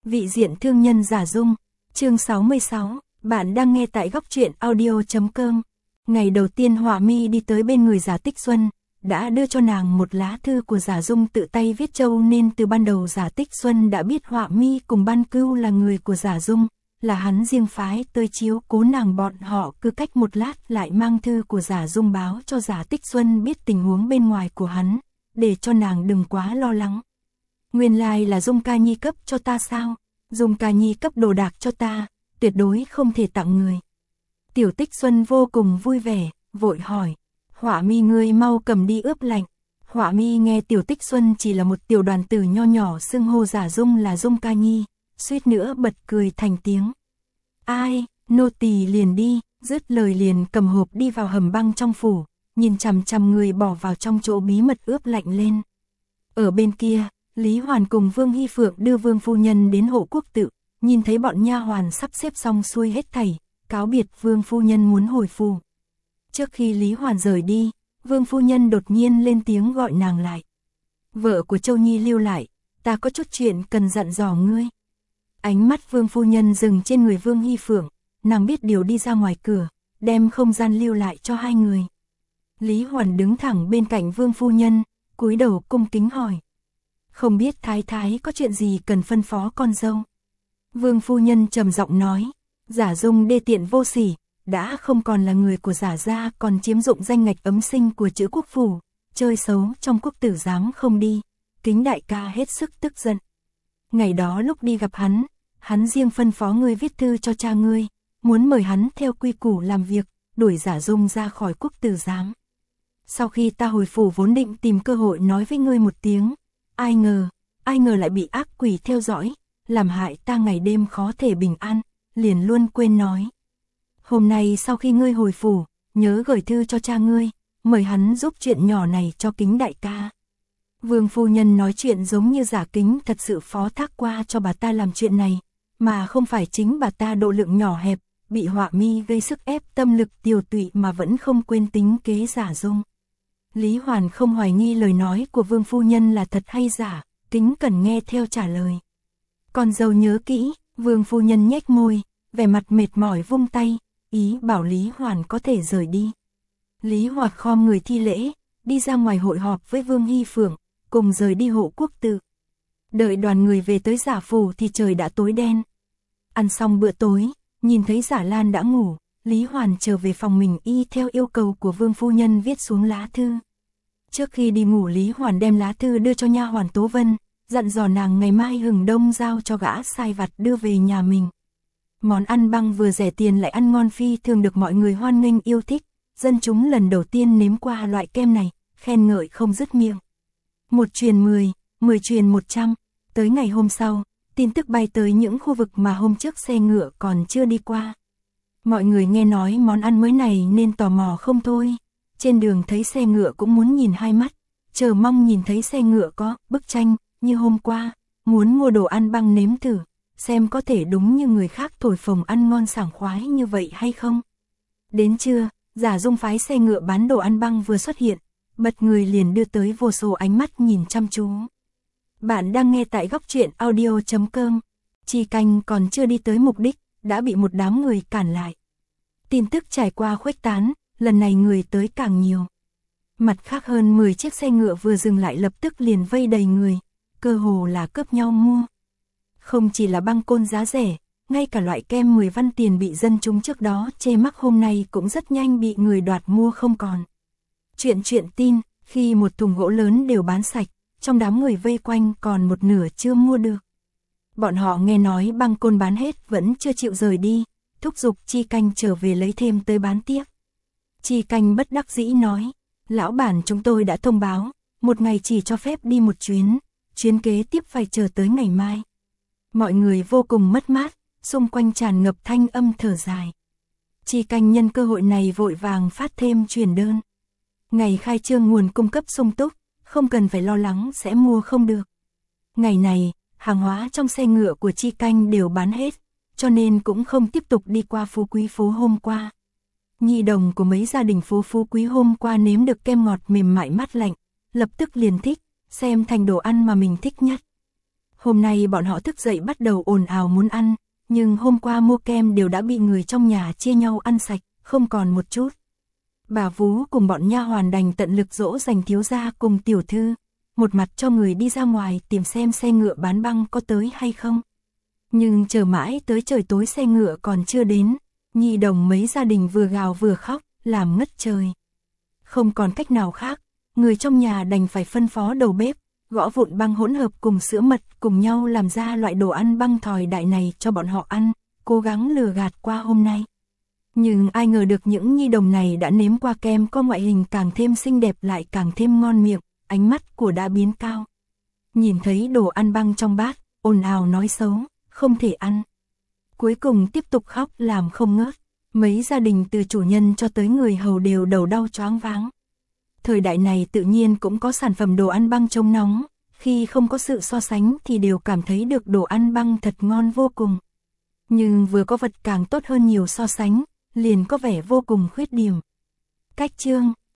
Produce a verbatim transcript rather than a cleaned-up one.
Vị diện thương nhân giả dung, chương sáu mươi sáu, bạn đang nghe tại góc truyện audio chấm com. Ngày đầu tiên Họa Mi đi tới bên người Giả Tích Xuân, đã đưa cho nàng một lá thư của Giả Dung tự tay viết châu, nên từ ban đầu Giả Tích Xuân đã biết Họa Mi cùng Ban Cưu là người của Giả Dung, là hắn riêng phái tới chiếu cố nàng. Bọn họ cứ cách một lát lại mang thư của Giả Dung báo cho Giả Tích Xuân biết tình huống bên ngoài của hắn, để cho nàng đừng quá lo lắng. Nguyên lai là Dung ca nhi cấp cho ta sao? Dung ca nhi cấp đồ đạc cho ta, tuyệt đối không thể tặng người. Tiểu Tích Xuân vô cùng vui vẻ, vội hỏi, Họa Mi ngươi mau cầm đi ướp lạnh. Họa Mi nghe Tiểu Tích Xuân chỉ là một tiểu đoàn tử nho nhỏ xưng hô Giả Dung là Dung ca nhi, suýt nữa bật cười thành tiếng. Ai, nô tỳ liền đi, dứt lời liền cầm hộp đi vào hầm băng trong phủ, nhìn chằm chằm người bỏ vào trong chỗ bí mật ướp lạnh lên. Ở bên kia, Lý Hoàn cùng Vương Hy Phượng đưa Vương phu nhân đến Hộ Quốc tự, nhìn thấy bọn nha hoàn sắp xếp xong xuôi hết thảy, cáo biệt Vương phu nhân muốn hồi phủ. Trước khi Lý Hoàn rời đi, Vương phu nhân đột nhiên lên tiếng gọi nàng lại. Vợ của Châu Nhi lưu lại, ta có chút chuyện cần dặn dò ngươi. Ánh mắt Vương phu nhân dừng trên người Vương Hy Phượng, nàng biết điều đi ra ngoài cửa, đem không gian lưu lại cho hai người. Lý Hoàn đứng thẳng bên cạnh Vương phu nhân, cúi đầu cung kính hỏi. Không biết thái thái có chuyện gì cần phân phó con dâu. Vương phu nhân trầm giọng nói, Giả Dung đê tiện vô sỉ, đã không còn là người của Giả gia, còn chiếm dụng danh ngạch ấm sinh của chữ quốc phủ, chơi xấu trong quốc tử giám không đi, Kính đại ca hết sức tức giận. Ngày đó lúc đi gặp hắn, hắn riêng phân phó ngươi viết thư cho cha ngươi, muốn mời hắn theo quy củ làm việc, đuổi Giả Dung ra khỏi quốc tử giám. Sau khi ta hồi phủ vốn định tìm cơ hội nói với ngươi một tiếng, ai ngờ, ai ngờ lại bị ác quỷ theo dõi, làm hại ta ngày đêm khó thể bình an, liền luôn quên nói. Hôm nay sau khi ngươi hồi phủ, nhớ gửi thư cho cha ngươi, mời hắn giúp chuyện nhỏ này cho Kính đại ca. Vương phu nhân nói chuyện giống như Giả Kính thật sự phó thác qua cho bà ta làm chuyện này, mà không phải chính bà ta độ lượng nhỏ hẹp, bị Họa Mi gây sức ép tâm lực tiều tụy mà vẫn không quên tính kế Giả Dung. Lý Hoàn không hoài nghi lời nói của Vương phu nhân là thật hay giả, kính cẩn nghe theo trả lời. Con dâu nhớ kỹ. Vương phu nhân nhếch môi, vẻ mặt mệt mỏi vung tay, ý bảo Lý Hoàn có thể rời đi. Lý Hoạt khom người thi lễ, đi ra ngoài hội họp với Vương Hy Phượng, cùng rời đi Hộ Quốc tự. Đợi đoàn người về tới Giả phủ thì trời đã tối đen. Ăn xong bữa tối, nhìn thấy Giả Lan đã ngủ, Lý Hoàn trở về phòng mình y theo yêu cầu của Vương phu nhân viết xuống lá thư. Trước khi đi ngủ, Lý Hoàn đem lá thư đưa cho nha hoàn Tố Vân, dặn dò nàng ngày mai hừng đông giao cho gã sai vặt đưa về nhà mình. Món ăn băng vừa rẻ tiền lại ăn ngon phi thường được mọi người hoan nghênh yêu thích, dân chúng lần đầu tiên nếm qua loại kem này, khen ngợi không dứt miệng. Một truyền mười, mười truyền một trăm, tới ngày hôm sau, tin tức bay tới những khu vực mà hôm trước xe ngựa còn chưa đi qua. Mọi người nghe nói món ăn mới này nên tò mò không thôi, trên đường thấy xe ngựa cũng muốn nhìn hai mắt, chờ mong nhìn thấy xe ngựa có bức tranh như hôm qua, muốn mua đồ ăn băng nếm thử, xem có thể đúng như người khác thổi phồng ăn ngon sảng khoái như vậy hay không. Đến trưa, Giả Dung phái xe ngựa bán đồ ăn băng vừa xuất hiện, bật người liền đưa tới vô số ánh mắt nhìn chăm chú. Bạn đang nghe tại góc truyện audio chấm com. Chi canh còn chưa đi tới mục đích, đã bị một đám người cản lại. Tin tức trải qua khuếch tán, lần này người tới càng nhiều. Mặt khác hơn mười chiếc xe ngựa vừa dừng lại lập tức liền vây đầy người, cơ hồ là cướp nhau mua. Không chỉ là băng côn giá rẻ, ngay cả loại kem mười văn tiền bị dân chúng trước đó chê mắc hôm nay cũng rất nhanh bị người đoạt mua không còn. Chuyện chuyện tin, khi một thùng gỗ lớn đều bán sạch, trong đám người vây quanh còn một nửa chưa mua được. Bọn họ nghe nói băng côn bán hết vẫn chưa chịu rời đi, thúc giục Chi canh trở về lấy thêm tới bán tiếp. Chi canh bất đắc dĩ nói, lão bản chúng tôi đã thông báo, một ngày chỉ cho phép đi một chuyến, chuyến kế tiếp phải chờ tới ngày mai. Mọi người vô cùng mất mát, xung quanh tràn ngập thanh âm thở dài. Chi canh nhân cơ hội này vội vàng phát thêm truyền đơn. Ngày khai trương nguồn cung cấp sung túc, không cần phải lo lắng sẽ mua không được. Ngày này, hàng hóa trong xe ngựa của Chi canh đều bán hết, cho nên cũng không tiếp tục đi qua Phú Quý phố hôm qua. Nhi đồng của mấy gia đình phố Phú Quý hôm qua nếm được kem ngọt mềm mại mát lạnh, lập tức liền thích, xem thành đồ ăn mà mình thích nhất. Hôm nay bọn họ thức dậy bắt đầu ồn ào muốn ăn, nhưng hôm qua mua kem đều đã bị người trong nhà chia nhau ăn sạch, không còn một chút. Bà vú cùng bọn nha hoàn đành tận lực dỗ dành thiếu gia cùng tiểu thư, một mặt cho người đi ra ngoài tìm xem xe ngựa bán băng có tới hay không. Nhưng chờ mãi tới trời tối xe ngựa còn chưa đến, nhi đồng mấy gia đình vừa gào vừa khóc, làm ngất trời. Không còn cách nào khác, người trong nhà đành phải phân phó đầu bếp, gõ vụn băng hỗn hợp cùng sữa mật cùng nhau làm ra loại đồ ăn băng thòi đại này cho bọn họ ăn, cố gắng lừa gạt qua hôm nay. Nhưng ai ngờ được những nhi đồng này đã nếm qua kem có ngoại hình càng thêm xinh đẹp lại càng thêm ngon miệng, ánh mắt của đã biến cao. Nhìn thấy đồ ăn băng trong bát, ồn ào nói xấu, không thể ăn. Cuối cùng tiếp tục khóc làm không ngớt, mấy gia đình từ chủ nhân cho tới người hầu đều đầu đau choáng váng. Thời đại này tự nhiên cũng có sản phẩm đồ ăn băng chống nóng, khi không có sự so sánh thì đều cảm thấy được đồ ăn băng thật ngon vô cùng. Nhưng vừa có vật càng tốt hơn nhiều so sánh, liền có vẻ vô cùng khuyết điểm. Cách chương